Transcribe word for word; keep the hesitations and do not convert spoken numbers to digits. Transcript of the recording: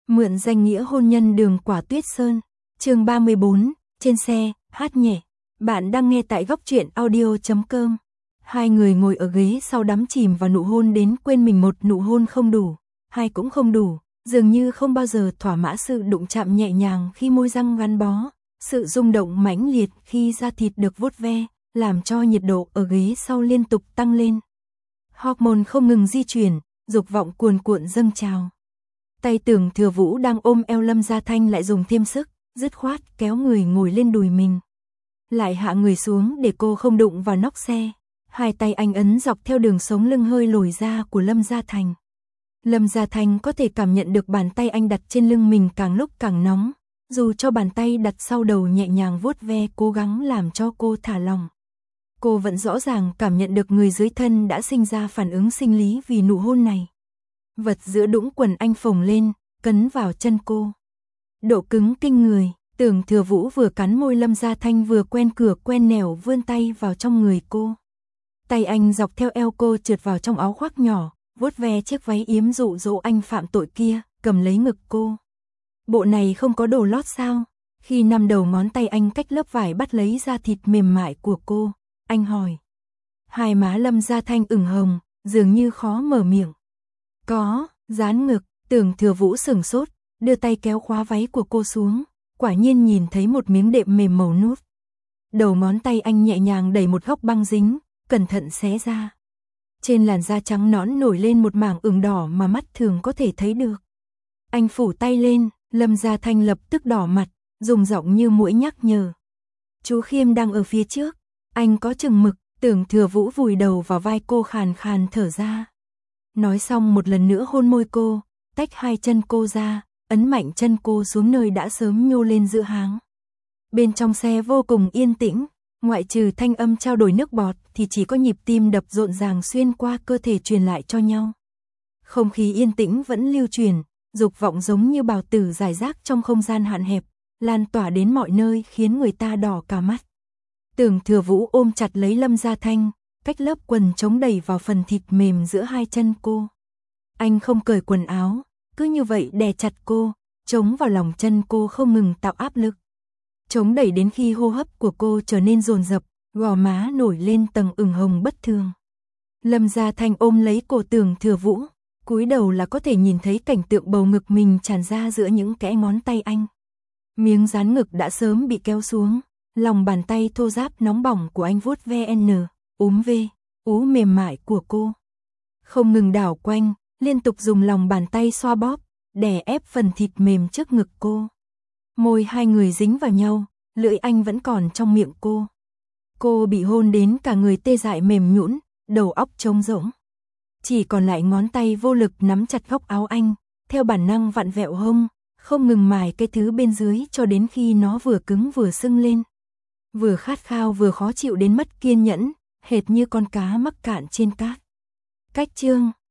Mượn danh nghĩa hôn nhân đường Quả Tuyết Sơn. Chương ba mươi bốn, trên xe, hát nhẹ. Bạn đang nghe tại góc truyện audio chấm com. Hai người ngồi ở ghế sau đắm chìm vào nụ hôn đến quên mình, một nụ hôn không đủ, hai cũng không đủ, dường như không bao giờ thỏa mãn. Sự đụng chạm nhẹ nhàng khi môi răng gắn bó, sự rung động mãnh liệt khi da thịt được vuốt ve, làm cho nhiệt độ ở ghế sau liên tục tăng lên. Hormone không ngừng di chuyển, dục vọng cuồn cuộn dâng trào. Tay Tưởng Thừa Vũ đang ôm eo Lâm Gia Thanh lại dùng thêm sức, dứt khoát kéo người ngồi lên đùi mình. Lại hạ người xuống để cô không đụng vào nóc xe. Hai tay anh ấn dọc theo đường sống lưng hơi lồi ra của Lâm Gia Thành. Lâm Gia Thanh có thể cảm nhận được bàn tay anh đặt trên lưng mình càng lúc càng nóng, dù cho bàn tay đặt sau đầu nhẹ nhàng vuốt ve cố gắng làm cho cô thả lỏng. Cô vẫn rõ ràng cảm nhận được người dưới thân đã sinh ra phản ứng sinh lý vì nụ hôn này. Vật giữa đũng quần anh phồng lên, cấn vào chân cô. Độ cứng kinh người, Tưởng Thừa Vũ vừa cắn môi Lâm Gia Thanh vừa quen cửa quen nẻo vươn tay vào trong người cô. Tay anh dọc theo eo cô trượt vào trong áo khoác nhỏ, vuốt ve chiếc váy yếm dụ dỗ anh phạm tội kia, cầm lấy ngực cô. Bộ này không có đồ lót sao? Khi năm đầu ngón tay anh cách lớp vải bắt lấy da thịt mềm mại của cô, anh hỏi. Hai má Lâm Gia Thanh ửng hồng, dường như khó mở miệng. Có, dán ngực. Tưởng Thừa Vũ sửng sốt, đưa tay kéo khóa váy của cô xuống, quả nhiên nhìn thấy một miếng đệm mềm màu nút. Đầu ngón tay anh nhẹ nhàng đẩy một góc băng dính, cẩn thận xé ra. Trên làn da trắng nõn nổi lên một mảng ửng đỏ mà mắt thường có thể thấy được. Anh phủ tay lên, Lâm Gia Thanh lập tức đỏ mặt, dùng giọng như muỗi nhắc nhở. Chú Khiêm đang ở phía trước, anh có chừng mực. Tưởng Thừa Vũ vùi đầu vào vai cô khàn khàn thở ra. Nói xong một lần nữa hôn môi cô, tách hai chân cô ra, ấn mạnh chân cô xuống nơi đã sớm nhô lên giữa háng. Bên trong xe vô cùng yên tĩnh, ngoại trừ thanh âm trao đổi nước bọt thì chỉ có nhịp tim đập rộn ràng xuyên qua cơ thể truyền lại cho nhau. Không khí yên tĩnh vẫn lưu truyền, dục vọng giống như bào tử rải rác trong không gian hạn hẹp, lan tỏa đến mọi nơi khiến người ta đỏ cả mắt. Tưởng Thừa Vũ ôm chặt lấy Lâm Gia Thanh, cách lớp quần chống đẩy vào phần thịt mềm giữa hai chân cô. Anh không cởi quần áo, cứ như vậy đè chặt cô, chống vào lòng chân cô không ngừng tạo áp lực. Chống đẩy đến khi hô hấp của cô trở nên dồn dập, gò má nổi lên tầng ửng hồng bất thường. Lâm Gia Thanh ôm lấy cổ Tưởng Thừa Vũ, cúi đầu là có thể nhìn thấy cảnh tượng bầu ngực mình tràn ra giữa những kẽ ngón tay anh. Miếng dán ngực đã sớm bị kéo xuống, lòng bàn tay thô ráp nóng bỏng của anh vuốt ve n, úm v, ú mềm mại của cô. Không ngừng đảo quanh, liên tục dùng lòng bàn tay xoa bóp, đè ép phần thịt mềm trước ngực cô. Môi hai người dính vào nhau, lưỡi anh vẫn còn trong miệng cô. Cô bị hôn đến cả người tê dại mềm nhũn, đầu óc trống rỗng. Chỉ còn lại ngón tay vô lực nắm chặt góc áo anh, theo bản năng vặn vẹo hông, không ngừng mài cái thứ bên dưới cho đến khi nó vừa cứng vừa sưng lên. Vừa khát khao vừa khó chịu đến mất kiên nhẫn, hệt như con cá mắc cạn trên cát. Cách chương